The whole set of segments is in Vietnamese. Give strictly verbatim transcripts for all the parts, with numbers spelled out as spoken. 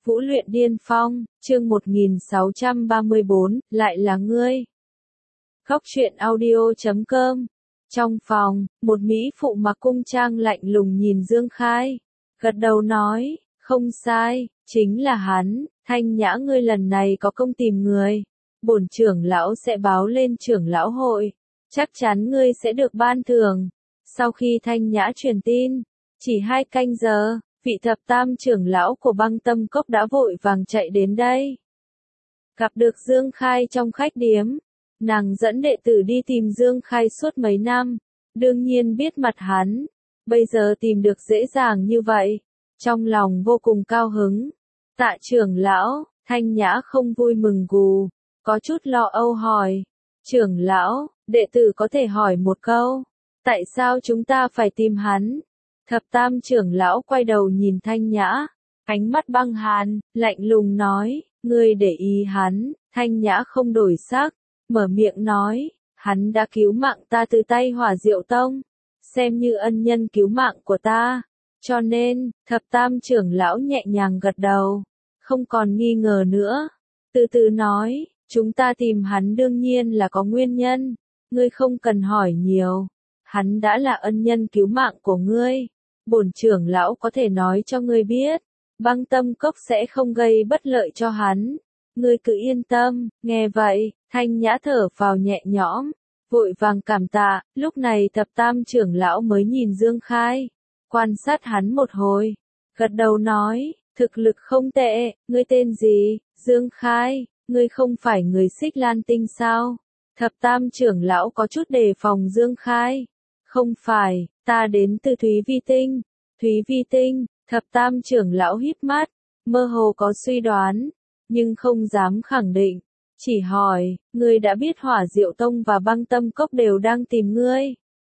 Vũ luyện điên phong, chương một nghìn sáu trăm ba mươi bốn, lại là ngươi. Góc truyện audio chấm com. Trong phòng, một mỹ phụ mặc cung trang lạnh lùng nhìn Dương Khai, gật đầu nói, không sai, chính là hắn. Thanh Nhã, ngươi lần này có công tìm người, bổn trưởng lão sẽ báo lên trưởng lão hội, chắc chắn ngươi sẽ được ban thưởng. Sau khi Thanh Nhã truyền tin, chỉ hai canh giờ, vị thập tam trưởng lão của Băng Tâm Cốc đã vội vàng chạy đến đây. Gặp được Dương Khai trong khách điếm, nàng dẫn đệ tử đi tìm Dương Khai suốt mấy năm, đương nhiên biết mặt hắn, bây giờ tìm được dễ dàng như vậy, trong lòng vô cùng cao hứng. Tạ trưởng lão, Thanh Nhã không vui mừng gù, có chút lo âu hỏi, trưởng lão, đệ tử có thể hỏi một câu, tại sao chúng ta phải tìm hắn? Thập tam trưởng lão quay đầu nhìn Thanh Nhã, ánh mắt băng hàn, lạnh lùng nói, ngươi để ý hắn. Thanh Nhã không đổi sắc, mở miệng nói, hắn đã cứu mạng ta từ tay Hỏa Diệu Tông, xem như ân nhân cứu mạng của ta, cho nên, thập tam trưởng lão nhẹ nhàng gật đầu, không còn nghi ngờ nữa, từ từ nói, chúng ta tìm hắn đương nhiên là có nguyên nhân, ngươi không cần hỏi nhiều, hắn đã là ân nhân cứu mạng của ngươi. Bổn trưởng lão có thể nói cho ngươi biết, Băng Tâm Cốc sẽ không gây bất lợi cho hắn. Ngươi cứ yên tâm. Nghe vậy, Thanh Nhã thở phào nhẹ nhõm, vội vàng cảm tạ. Lúc này thập tam trưởng lão mới nhìn Dương Khai, quan sát hắn một hồi, gật đầu nói, thực lực không tệ. Ngươi tên gì? Dương Khai, ngươi không phải người Xích Lan Tinh sao? Thập tam trưởng lão có chút đề phòng Dương Khai. Không phải, ta đến từ Thúy Vi Tinh. Thúy Vi Tinh, thập tam trưởng lão híp mắt, mơ hồ có suy đoán, nhưng không dám khẳng định, chỉ hỏi, ngươi đã biết Hỏa Diệu Tông và Băng Tâm Cốc đều đang tìm ngươi.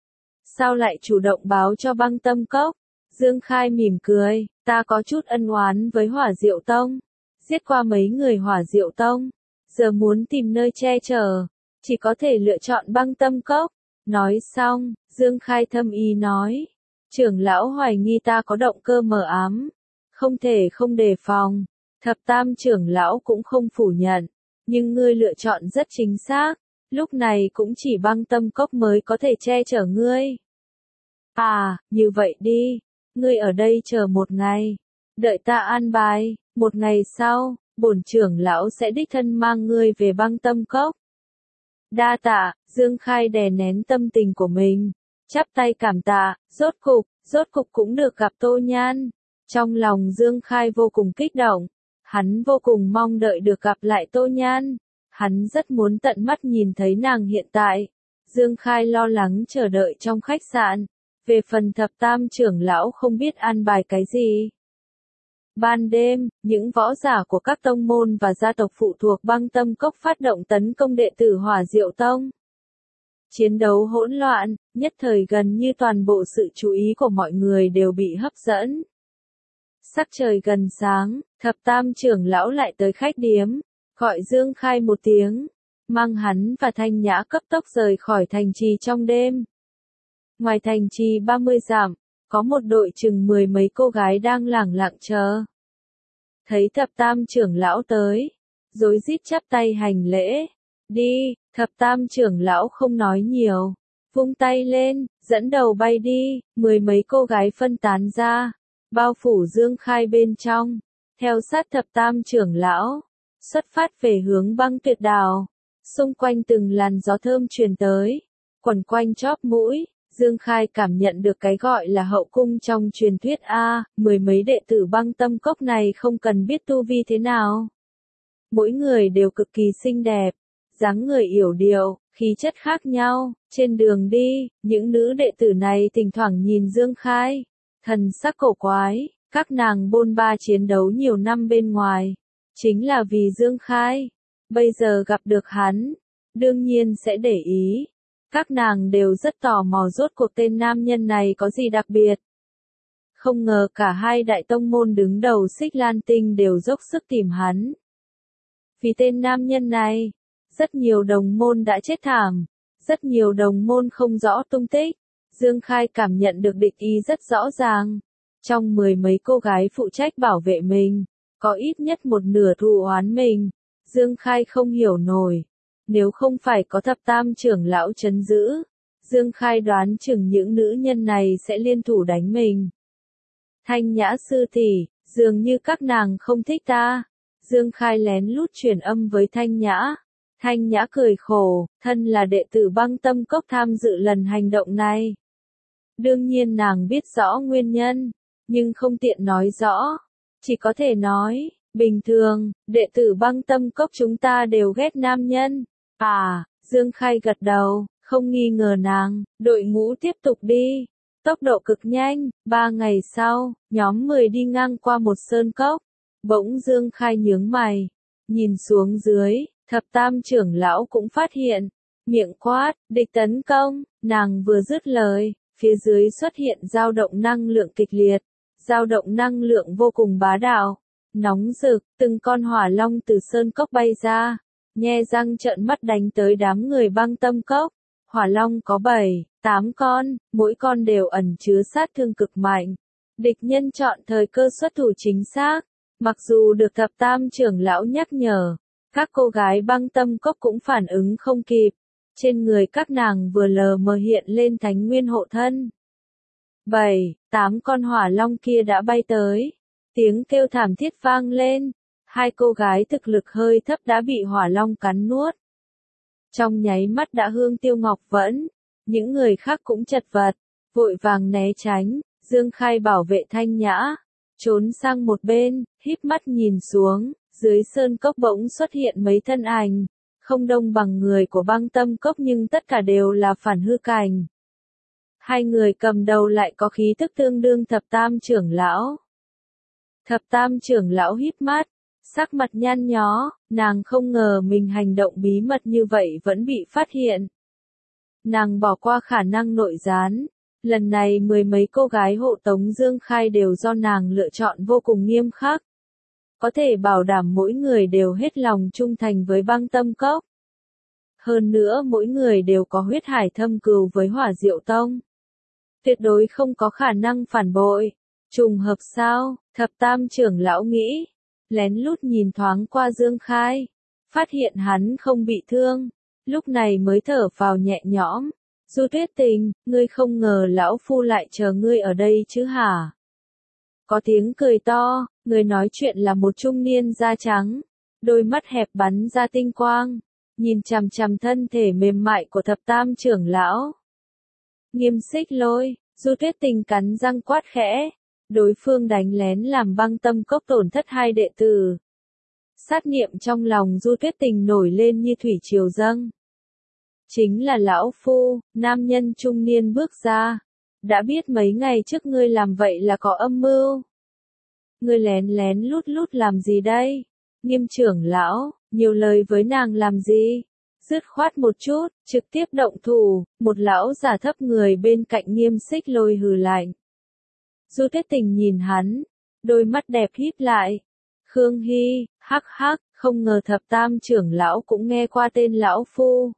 Sao lại chủ động báo cho Băng Tâm Cốc? Dương Khai mỉm cười, ta có chút ân oán với Hỏa Diệu Tông, giết qua mấy người Hỏa Diệu Tông, giờ muốn tìm nơi che chở, chỉ có thể lựa chọn Băng Tâm Cốc. Nói xong, Dương Khai thâm ý nói, trưởng lão hoài nghi ta có động cơ mờ ám, không thể không đề phòng. Thập tam trưởng lão cũng không phủ nhận, nhưng ngươi lựa chọn rất chính xác, lúc này cũng chỉ Băng Tâm Cốc mới có thể che chở ngươi. À, như vậy đi, ngươi ở đây chờ một ngày, đợi ta an bài, một ngày sau, bổn trưởng lão sẽ đích thân mang ngươi về Băng Tâm Cốc. Đa tạ. Dương Khai đè nén tâm tình của mình, chắp tay cảm tạ, rốt cục, rốt cục cũng được gặp Tô Nhan. Trong lòng Dương Khai vô cùng kích động, hắn vô cùng mong đợi được gặp lại Tô Nhan, hắn rất muốn tận mắt nhìn thấy nàng hiện tại. Dương Khai lo lắng chờ đợi trong khách sạn, về phần thập tam trưởng lão không biết an bài cái gì. Ban đêm, những võ giả của các tông môn và gia tộc phụ thuộc Băng Tâm Cốc phát động tấn công đệ tử Hỏa Diệu Tông. Chiến đấu hỗn loạn, nhất thời gần như toàn bộ sự chú ý của mọi người đều bị hấp dẫn. Sắc trời gần sáng, thập tam trưởng lão lại tới khách điếm, gọi Dương Khai một tiếng, mang hắn và Thanh Nhã cấp tốc rời khỏi thành trì trong đêm. Ngoài thành trì ba mươi dặm, có một đội chừng mười mấy cô gái đang lẳng lặng chờ. Thấy thập tam trưởng lão tới, rối rít chắp tay hành lễ. Đi, thập tam trưởng lão không nói nhiều, vung tay lên, dẫn đầu bay đi, mười mấy cô gái phân tán ra, bao phủ Dương Khai bên trong, theo sát thập tam trưởng lão, xuất phát về hướng Băng Tuyệt Đảo. Xung quanh từng làn gió thơm truyền tới, quẩn quanh chóp mũi, Dương Khai cảm nhận được cái gọi là hậu cung trong truyền thuyết a, mười mấy đệ tử Băng Tâm Cốc này không cần biết tu vi thế nào. Mỗi người đều cực kỳ xinh đẹp, dáng người yểu điệu, khí chất khác nhau. Trên đường đi, những nữ đệ tử này thỉnh thoảng nhìn Dương Khai, thần sắc cổ quái, các nàng bôn ba chiến đấu nhiều năm bên ngoài, chính là vì Dương Khai, bây giờ gặp được hắn, đương nhiên sẽ để ý. Các nàng đều rất tò mò rốt cuộc tên nam nhân này có gì đặc biệt. Không ngờ cả hai đại tông môn đứng đầu Xích Lan Tinh đều dốc sức tìm hắn. Vì tên nam nhân này, rất nhiều đồng môn đã chết thảm, rất nhiều đồng môn không rõ tung tích. Dương Khai cảm nhận được địch ý rất rõ ràng. Trong mười mấy cô gái phụ trách bảo vệ mình, có ít nhất một nửa thù oán mình. Dương Khai không hiểu nổi. Nếu không phải có thập tam trưởng lão trấn giữ, Dương Khai đoán chừng những nữ nhân này sẽ liên thủ đánh mình. Thanh Nhã sư tỷ, dường như các nàng không thích ta. Dương Khai lén lút truyền âm với Thanh Nhã. Thanh Nhã cười khổ, thân là đệ tử Băng Tâm Cốc tham dự lần hành động này. Đương nhiên nàng biết rõ nguyên nhân, nhưng không tiện nói rõ. Chỉ có thể nói, bình thường, đệ tử Băng Tâm Cốc chúng ta đều ghét nam nhân. À, Dương Khai gật đầu, không nghi ngờ nàng, đội ngũ tiếp tục đi. Tốc độ cực nhanh, ba ngày sau, nhóm mười đi ngang qua một sơn cốc. Bỗng Dương Khai nhướng mày, nhìn xuống dưới, thập tam trưởng lão cũng phát hiện. Miệng quát, địch tấn công, nàng vừa dứt lời, phía dưới xuất hiện dao động năng lượng kịch liệt. Dao động năng lượng vô cùng bá đạo, nóng rực, từng con hỏa long từ sơn cốc bay ra, nhe răng trợn mắt đánh tới đám người Băng Tâm Cốc. Hỏa long có bảy, tám con, mỗi con đều ẩn chứa sát thương cực mạnh. Địch nhân chọn thời cơ xuất thủ chính xác, mặc dù được thập tam trưởng lão nhắc nhở, các cô gái Băng Tâm Cốc cũng phản ứng không kịp. Trên người các nàng vừa lờ mờ hiện lên thánh nguyên hộ thân. Bảy, tám con hỏa long kia đã bay tới. Tiếng kêu thảm thiết vang lên. Hai cô gái thực lực hơi thấp đã bị hỏa long cắn nuốt. Trong nháy mắt đã hương tiêu ngọc vẫn. Những người khác cũng chật vật, vội vàng né tránh. Dương Khai bảo vệ Thanh Nhã, trốn sang một bên, híp mắt nhìn xuống. Dưới sơn cốc bỗng xuất hiện mấy thân ảnh. Không đông bằng người của Băng Tâm Cốc nhưng tất cả đều là phản hư cảnh. Hai người cầm đầu lại có khí thức tương đương thập tam trưởng lão. Thập tam trưởng lão híp mắt, sắc mặt nhăn nhó, nàng không ngờ mình hành động bí mật như vậy vẫn bị phát hiện. Nàng bỏ qua khả năng nội gián, lần này mười mấy cô gái hộ tống Dương Khai đều do nàng lựa chọn vô cùng nghiêm khắc. Có thể bảo đảm mỗi người đều hết lòng trung thành với Băng Tâm Cốc. Hơn nữa mỗi người đều có huyết hải thâm cừu với Hỏa Diệu Tông. Tuyệt đối không có khả năng phản bội. Trùng hợp sao, thập tam trưởng lão nghĩ. Lén lút nhìn thoáng qua Dương Khai. Phát hiện hắn không bị thương. Lúc này mới thở vào nhẹ nhõm. Du Tuyết Tình, ngươi không ngờ lão phu lại chờ ngươi ở đây chứ hả? Có tiếng cười to, người nói chuyện là một trung niên da trắng. Đôi mắt hẹp bắn ra tinh quang. Nhìn chằm chằm thân thể mềm mại của thập tam trưởng lão. Nghiêm Xích Lôi, Du Tuyết Tình cắn răng quát khẽ. Đối phương đánh lén làm Băng Tâm Cốc tổn thất hai đệ tử. Sát niệm trong lòng Du Tuyết Tình nổi lên như thủy triều dâng. Chính là lão phu, nam nhân trung niên bước ra. Đã biết mấy ngày trước ngươi làm vậy là có âm mưu. Ngươi lén lén lút lút làm gì đây? Nghiêm trưởng lão, nhiều lời với nàng làm gì? Dứt khoát một chút, trực tiếp động thủ, một lão giả thấp người bên cạnh Nghiêm Xích Lôi hừ lạnh. Du Tuyết Tình nhìn hắn, đôi mắt đẹp híp lại. Khương Hy, hắc hắc, không ngờ thập tam trưởng lão cũng nghe qua tên lão phu.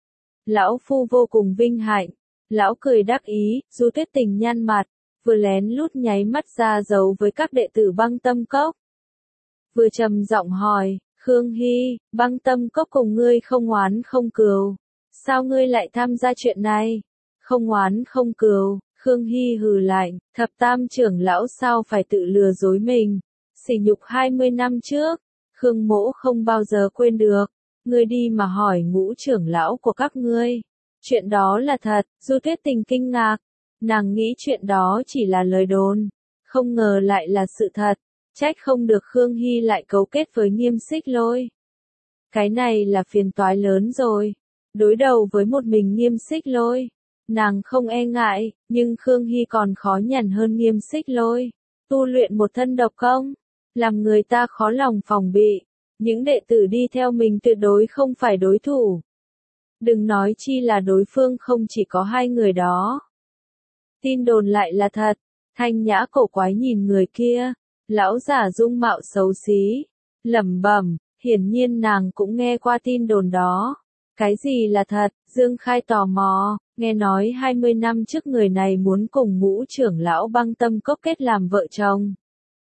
Lão phu vô cùng vinh hạnh. Lão cười đắc ý, Du Tuyết Tình nhăn mặt, vừa lén lút nháy mắt ra dấu với các đệ tử Băng Tâm Cốc. Vừa trầm giọng hỏi, Khương Hy, Băng Tâm Cốc cùng ngươi không oán không cừu. Sao ngươi lại tham gia chuyện này? Không oán không cừu, Khương Hy hừ lạnh, thập tam trưởng lão sao phải tự lừa dối mình. Sỉ nhục hai mươi năm trước, Khương Mỗ không bao giờ quên được. Ngươi đi mà hỏi ngũ trưởng lão của các ngươi. Chuyện đó là thật, Du Tuyết Tình kinh ngạc. Nàng nghĩ chuyện đó chỉ là lời đồn. Không ngờ lại là sự thật. Trách không được Khương Hy lại cấu kết với Nghiêm Xích Lôi. Cái này là phiền toái lớn rồi. Đối đầu với một mình Nghiêm Xích Lôi. Nàng không e ngại, nhưng Khương Hy còn khó nhằn hơn Nghiêm Xích Lôi. Tu luyện một thân độc công. Làm người ta khó lòng phòng bị. Những đệ tử đi theo mình tuyệt đối không phải đối thủ. Đừng nói chi là đối phương không chỉ có hai người đó. Tin đồn lại là thật. Thanh Nhã cổ quái nhìn người kia. Lão giả dung mạo xấu xí. Lẩm bẩm, hiển nhiên nàng cũng nghe qua tin đồn đó. Cái gì là thật? Dương Khai tò mò. Nghe nói hai mươi năm trước người này muốn cùng ngũ trưởng lão Băng Tâm Cốc kết làm vợ chồng.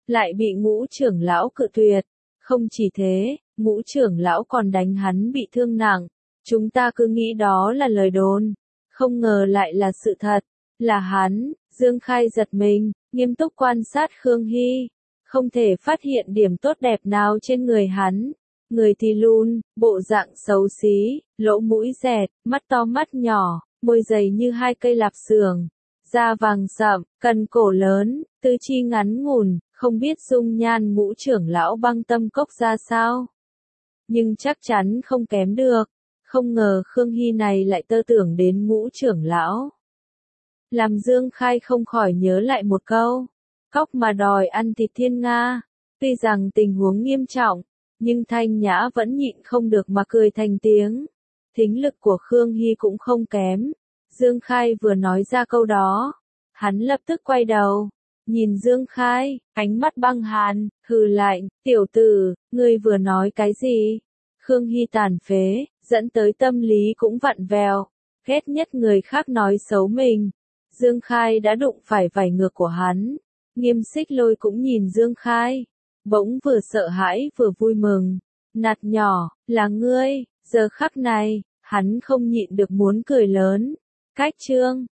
lại bị Ngũ trưởng lão cự tuyệt. Không chỉ thế, Ngũ trưởng lão còn đánh hắn bị thương nặng. Chúng ta cứ nghĩ đó là lời đồn, không ngờ lại là sự thật, là hắn. Dương Khai giật mình, nghiêm túc quan sát Khương Hy, không thể phát hiện điểm tốt đẹp nào trên người hắn. Người thì lùn, bộ dạng xấu xí, lỗ mũi dẹt, mắt to mắt nhỏ, môi dày như hai cây lạp xưởng, da vàng sậm, cần cổ lớn, tứ chi ngắn ngủn, không biết dung nhan Ngũ trưởng lão Băng Tâm Cốc ra sao. Nhưng chắc chắn không kém được, không ngờ Khương Hy này lại tơ tưởng đến Ngũ trưởng lão. Làm Dương Khai không khỏi nhớ lại một câu, cóc mà đòi ăn thịt thiên nga. Tuy rằng tình huống nghiêm trọng, nhưng Thanh Nhã vẫn nhịn không được mà cười thành tiếng. Thính lực của Khương Hy cũng không kém. Dương Khai vừa nói ra câu đó, hắn lập tức quay đầu, nhìn Dương Khai, ánh mắt băng hàn, hừ lạnh, tiểu tử, ngươi vừa nói cái gì? Khương Hy tàn phế, dẫn tới tâm lý cũng vặn vẹo, ghét nhất người khác nói xấu mình. Dương Khai đã đụng phải vảy ngược của hắn. Nghiêm Xích Lôi cũng nhìn Dương Khai, bỗng vừa sợ hãi vừa vui mừng. Nạt nhỏ, là ngươi. Giờ khắc này, hắn không nhịn được muốn cười lớn. Cách chương